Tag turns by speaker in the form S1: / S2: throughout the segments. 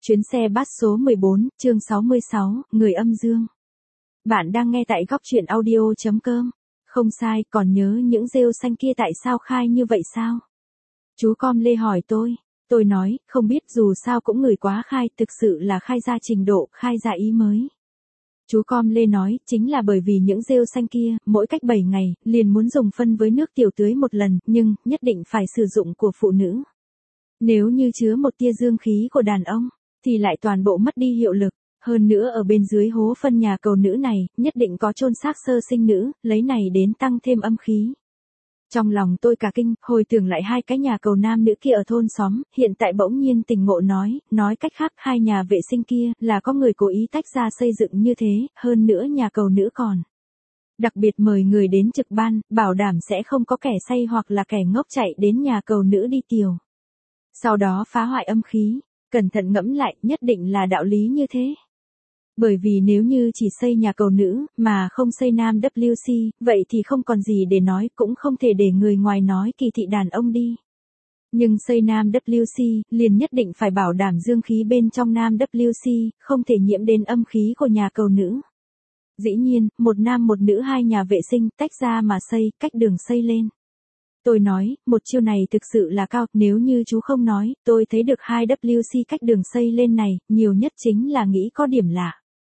S1: Chuyến xe bus số 14, chương 66, Người âm dương. Bạn đang nghe tại góc truyện audio.com. Không sai, còn nhớ những rêu xanh kia tại sao khai như vậy sao? Chú Com Lê hỏi tôi. Tôi nói, không biết, dù sao cũng người quá khai, thực sự là khai ra trình độ, khai ra ý mới. Chú Com Lê nói, chính là bởi vì những rêu xanh kia, mỗi cách 7 ngày, liền muốn dùng phân với nước tiểu tưới một lần, nhưng, nhất định phải sử dụng của phụ nữ. Nếu như chứa một tia dương khí của đàn ông, thì lại toàn bộ mất đi hiệu lực. Hơn nữa ở bên dưới hố phân nhà cầu nữ này, nhất định có chôn xác sơ sinh nữ, lấy này đến tăng thêm âm khí. Trong lòng tôi cả kinh, hồi tưởng lại hai cái nhà cầu nam nữ kia ở thôn xóm, hiện tại bỗng nhiên tỉnh ngộ nói cách khác hai nhà vệ sinh kia là có người cố ý tách ra xây dựng như thế, hơn nữa nhà cầu nữ còn đặc biệt mời người đến trực ban, bảo đảm sẽ không có kẻ say hoặc là kẻ ngốc chạy đến nhà cầu nữ đi tiều. Sau đó phá hoại âm khí. Cẩn thận ngẫm lại, nhất định là đạo lý như thế. Bởi vì nếu như chỉ xây nhà cầu nữ, mà không xây nam WC, vậy thì không còn gì để nói, cũng không thể để người ngoài nói kỳ thị đàn ông đi. Nhưng xây nam WC, liền nhất định phải bảo đảm dương khí bên trong nam WC, không thể nhiễm đến âm khí của nhà cầu nữ. Dĩ nhiên, một nam một nữ hai nhà vệ sinh, tách ra mà xây, cách đường xây lên. Tôi nói, một chiêu này thực sự là cao, nếu như chú không nói, tôi thấy được 2WC cách đường xây lên này, nhiều nhất chính là nghĩ có điểm lạ.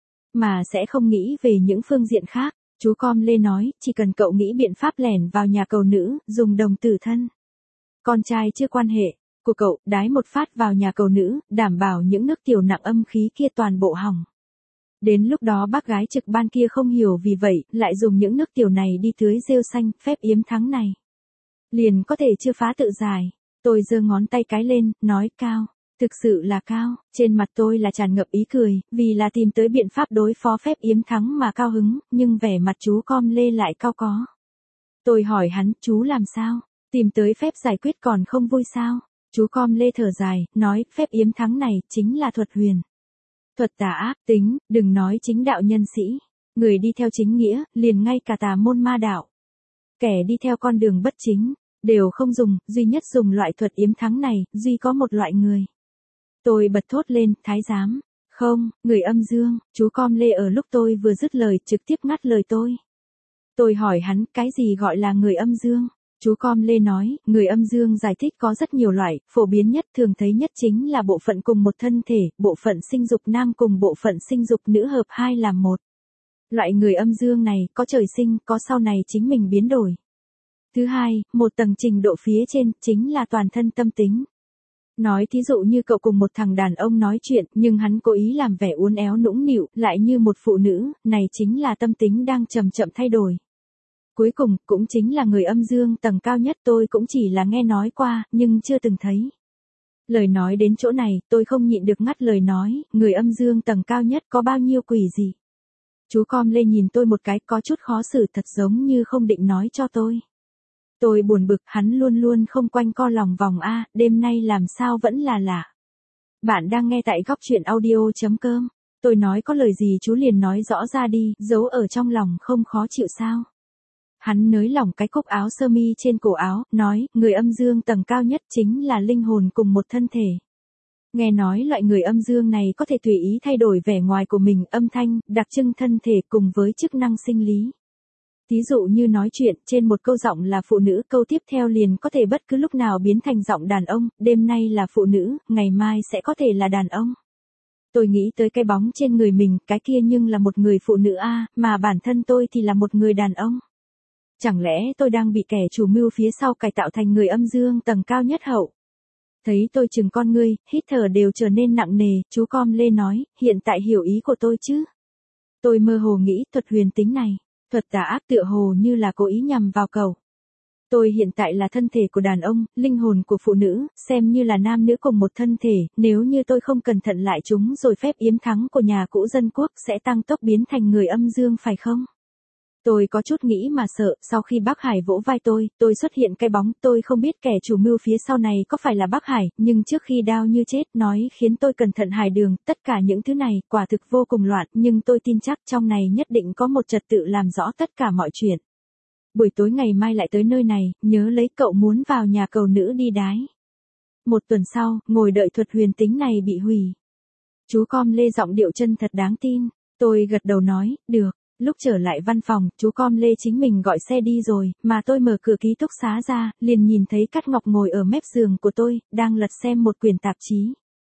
S1: Mà sẽ không nghĩ về những phương diện khác, chú Com Lê nói, chỉ cần cậu nghĩ biện pháp lẻn vào nhà cầu nữ, dùng đồng tử thân. Con trai chưa quan hệ, của cậu, đái một phát vào nhà cầu nữ, đảm bảo những nước tiểu nặng âm khí kia toàn bộ hỏng. Đến lúc đó bác gái trực ban kia không hiểu vì vậy, lại dùng những nước tiểu này đi tưới rêu xanh, phép yếm thắng này. Liền có thể chưa phá tự giải. Tôi giơ ngón tay cái lên, nói cao. Thực sự là cao. Trên mặt tôi là tràn ngập ý cười, vì là tìm tới biện pháp đối phó phép yếm thắng mà cao hứng, nhưng vẻ mặt chú Com Lê lại cao có. Tôi hỏi hắn, chú làm sao? Tìm tới phép giải quyết còn không vui sao? Chú Com Lê thở dài, nói, phép yếm thắng này, chính là thuật huyền. Thuật tà ác, tính, đừng nói chính đạo nhân sĩ. Người đi theo chính nghĩa, liền ngay cả tà môn ma đạo. Kẻ đi theo con đường bất chính, đều không dùng, duy nhất dùng loại thuật yếm thắng này, duy có một loại người. Tôi bật thốt lên, thái giám. Không, người âm dương, chú Com Lê ở lúc tôi vừa dứt lời trực tiếp ngắt lời tôi. Tôi hỏi hắn, cái gì gọi là người âm dương? Chú Com Lê nói, người âm dương giải thích có rất nhiều loại, phổ biến nhất thường thấy nhất chính là bộ phận cùng một thân thể, bộ phận sinh dục nam cùng bộ phận sinh dục nữ hợp hai làm một. Loại người âm dương này, có trời sinh, có sau này chính mình biến đổi. Thứ hai, một tầng trình độ phía trên, chính là toàn thân tâm tính. Nói thí dụ như cậu cùng một thằng đàn ông nói chuyện, nhưng hắn cố ý làm vẻ uốn éo nũng nịu, lại như một phụ nữ, này chính là tâm tính đang chậm chậm thay đổi. Cuối cùng, cũng chính là người âm dương tầng cao nhất, tôi cũng chỉ là nghe nói qua, nhưng chưa từng thấy. Lời nói đến chỗ này, tôi không nhịn được ngắt lời nói, người âm dương tầng cao nhất có bao nhiêu quỷ gì? Chú Com Lê nhìn tôi một cái có chút khó xử, thật giống như không định nói cho tôi. Tôi buồn bực, hắn luôn luôn không quanh co lòng vòng a, đêm nay làm sao vẫn là lạ. Bạn đang nghe tại góc truyện audio.com. Tôi nói có lời gì chú liền nói rõ ra đi, giấu ở trong lòng không khó chịu sao. Hắn nới lỏng cái cúc áo sơ mi trên cổ áo, nói, người âm dương tầng cao nhất chính là linh hồn cùng một thân thể. Nghe nói loại người âm dương này có thể tùy ý thay đổi vẻ ngoài của mình, âm thanh, đặc trưng thân thể cùng với chức năng sinh lý. Thí dụ như nói chuyện, trên một câu giọng là phụ nữ, câu tiếp theo liền có thể bất cứ lúc nào biến thành giọng đàn ông, đêm nay là phụ nữ, ngày mai sẽ có thể là đàn ông. Tôi nghĩ tới cái bóng trên người mình, cái kia nhưng là một người phụ nữ a, mà bản thân tôi thì là một người đàn ông. Chẳng lẽ tôi đang bị kẻ chủ mưu phía sau cải tạo thành người âm dương tầng cao nhất hậu? Thấy tôi chừng con ngươi, hít thở đều trở nên nặng nề, chú Com Lê nói, hiện tại hiểu ý của tôi chứ? Tôi mơ hồ nghĩ thuật huyền tính này, thuật tà ác tựa hồ như là cố ý nhằm vào cậu. Tôi hiện tại là thân thể của đàn ông, linh hồn của phụ nữ, xem như là nam nữ cùng một thân thể, nếu như tôi không cẩn thận lại chúng rồi phép yếm thắng của nhà cũ dân quốc sẽ tăng tốc biến thành người âm dương phải không? Tôi có chút nghĩ mà sợ, sau khi bác Hải vỗ vai tôi xuất hiện cái bóng, tôi không biết kẻ chủ mưu phía sau này có phải là bác Hải, nhưng trước khi đau như chết nói khiến tôi cẩn thận hải đường, tất cả những thứ này, quả thực vô cùng loạn, nhưng tôi tin chắc trong này nhất định có một trật tự làm rõ tất cả mọi chuyện. Buổi tối ngày mai lại tới nơi này, nhớ lấy cậu muốn vào nhà cầu nữ đi đái. Một tuần sau, ngồi đợi thuật huyền tính này bị hủy. Chú Com Lê giọng điệu chân thật đáng tin. Tôi gật đầu nói, được. Lúc trở lại văn phòng, chú Com Lê chính mình gọi xe đi rồi, mà tôi mở cửa ký túc xá ra, liền nhìn thấy Cát Ngọc ngồi ở mép giường của tôi, đang lật xem một quyển tạp chí.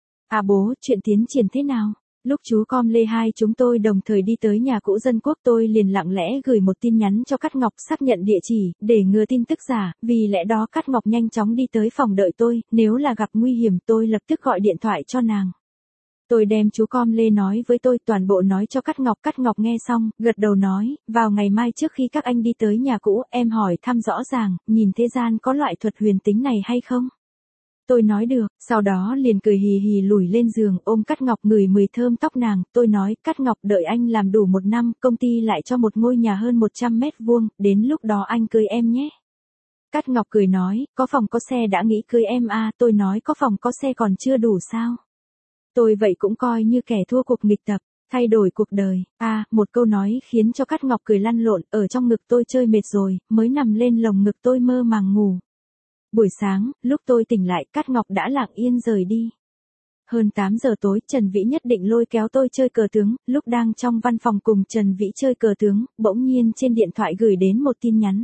S1: À bố, chuyện tiến triển thế nào? Lúc chú Com Lê hai chúng tôi đồng thời đi tới nhà cũ Dân Quốc, tôi liền lặng lẽ gửi một tin nhắn cho Cát Ngọc xác nhận địa chỉ, để ngừa tin tức giả, vì lẽ đó Cát Ngọc nhanh chóng đi tới phòng đợi tôi, nếu là gặp nguy hiểm tôi lập tức gọi điện thoại cho nàng. Tôi đem chú Com Lê nói với tôi toàn bộ nói cho Cát Ngọc nghe xong, gật đầu nói, vào ngày mai trước khi các anh đi tới nhà cũ, em hỏi thăm rõ ràng, nhìn thế gian có loại thuật huyền tính này hay không? Tôi nói được, sau đó liền cười hì hì lủi lên giường, ôm Cát Ngọc ngửi mùi thơm tóc nàng, tôi nói, Cát Ngọc đợi anh làm đủ 1 năm, công ty lại cho một ngôi nhà hơn 100 mét vuông, đến lúc đó anh cưới em nhé. Cát Ngọc cười nói, có phòng có xe đã nghĩ cưới em à, tôi nói có phòng có xe còn chưa đủ sao? Tôi vậy cũng coi như kẻ thua cuộc nghịch tập, thay đổi cuộc đời, một câu nói khiến cho Cát Ngọc cười lăn lộn, ở trong ngực tôi chơi mệt rồi, mới nằm lên lồng ngực tôi mơ màng ngủ. Buổi sáng, lúc tôi tỉnh lại, Cát Ngọc đã lặng yên rời đi. Hơn 8 giờ tối, Trần Vĩ nhất định lôi kéo tôi chơi cờ tướng, lúc đang trong văn phòng cùng Trần Vĩ chơi cờ tướng, bỗng nhiên trên điện thoại gửi đến một tin nhắn.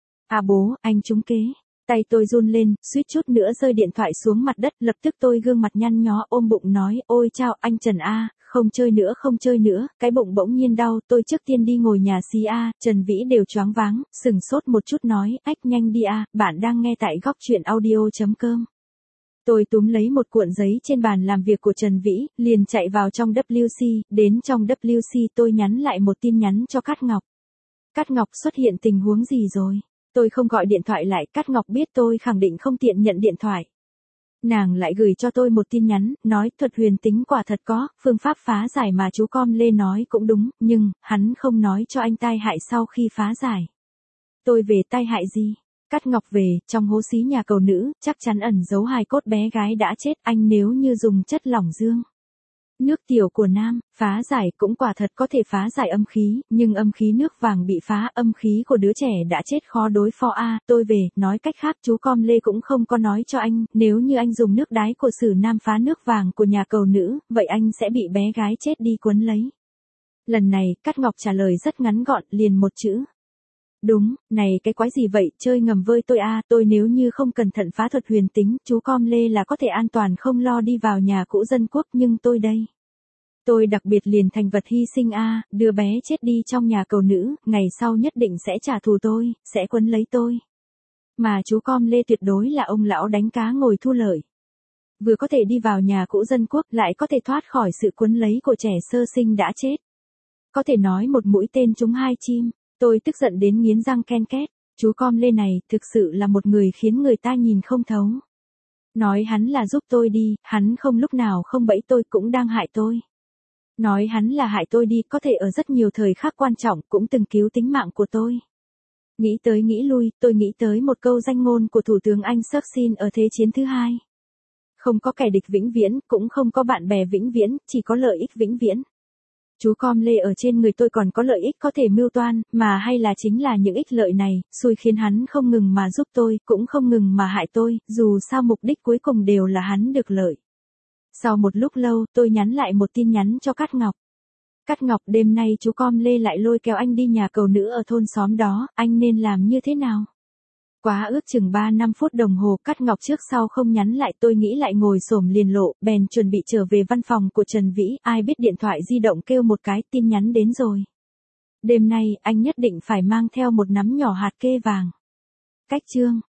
S1: À bố, anh trúng kế. Tay tôi run lên, suýt chút nữa rơi điện thoại xuống mặt đất, lập tức tôi gương mặt nhăn nhó ôm bụng nói, ôi chao, anh Trần A, không chơi nữa, cái bụng bỗng nhiên đau, tôi trước tiên đi ngồi nhà xí A, Trần Vĩ đều choáng váng, sừng sốt một chút nói, ách nhanh đi A, bạn đang nghe tại góc truyện audio.com. Tôi túm lấy một cuộn giấy trên bàn làm việc của Trần Vĩ, liền chạy vào trong WC, đến trong WC tôi nhắn lại một tin nhắn cho Cát Ngọc. Cát Ngọc xuất hiện tình huống gì rồi? Tôi không gọi điện thoại lại, Cát Ngọc biết tôi khẳng định không tiện nhận điện thoại. Nàng lại gửi cho tôi một tin nhắn, nói thuật huyền tính quả thật có, phương pháp phá giải mà chú Com Lê nói cũng đúng, nhưng, hắn không nói cho anh tai hại sau khi phá giải. Tôi về tai hại gì? Cát Ngọc về, trong hố xí nhà cầu nữ, chắc chắn ẩn giấu hài cốt bé gái đã chết, anh nếu như dùng chất lỏng dương. Nước tiểu của nam, phá giải cũng quả thật có thể phá giải âm khí, nhưng âm khí nước vàng bị phá, âm khí của đứa trẻ đã chết khó đối phó a. Tôi về, nói cách khác chú Com Lê cũng không có nói cho anh, nếu như anh dùng nước đái của Sử Nam phá nước vàng của nhà cầu nữ, vậy anh sẽ bị bé gái chết đi cuốn lấy. Lần này, Cát Ngọc trả lời rất ngắn gọn, liền một chữ. Đúng, này cái quái gì vậy, chơi ngầm với tôi a, tôi nếu như không cẩn thận phá thuật huyền tính, chú Com Lê là có thể an toàn không lo đi vào nhà cũ Dân Quốc, nhưng tôi đây. Tôi đặc biệt liền thành vật hy sinh a, đứa bé chết đi trong nhà cầu nữ, ngày sau nhất định sẽ trả thù tôi, sẽ quấn lấy tôi. Mà chú Com Lê tuyệt đối là ông lão đánh cá ngồi thu lợi. Vừa có thể đi vào nhà cũ Dân Quốc, lại có thể thoát khỏi sự quấn lấy của trẻ sơ sinh đã chết. Có thể nói một mũi tên trúng 2 chim. Tôi tức giận đến nghiến răng ken két, chú Com Lê này thực sự là một người khiến người ta nhìn không thấu. Nói hắn là giúp tôi đi, hắn không lúc nào không bẫy tôi cũng đang hại tôi. Nói hắn là hại tôi đi, có thể ở rất nhiều thời khắc quan trọng cũng từng cứu tính mạng của tôi. Nghĩ tới nghĩ lui, tôi nghĩ tới một câu danh ngôn của Thủ tướng Anh Churchill ở Thế chiến thứ 2. Không có kẻ địch vĩnh viễn, cũng không có bạn bè vĩnh viễn, chỉ có lợi ích vĩnh viễn. Chú Com Lê ở trên người tôi còn có lợi ích có thể mưu toan, mà hay là chính là những ích lợi này, xui khiến hắn không ngừng mà giúp tôi, cũng không ngừng mà hại tôi, dù sao mục đích cuối cùng đều là hắn được lợi. Sau một lúc lâu, tôi nhắn lại một tin nhắn cho Cát Ngọc. Cát Ngọc, đêm nay chú Com Lê lại lôi kéo anh đi nhà cầu nữ ở thôn xóm đó, anh nên làm như thế nào? Quá ước chừng 3-5 phút đồng hồ, Cát Ngọc trước sau không nhắn lại, tôi nghĩ lại ngồi xổm liền lộ, bèn chuẩn bị trở về văn phòng của Trần Vĩ, ai biết điện thoại di động kêu một cái, tin nhắn đến rồi. Đêm nay, anh nhất định phải mang theo một nắm nhỏ hạt kê vàng. Cách chương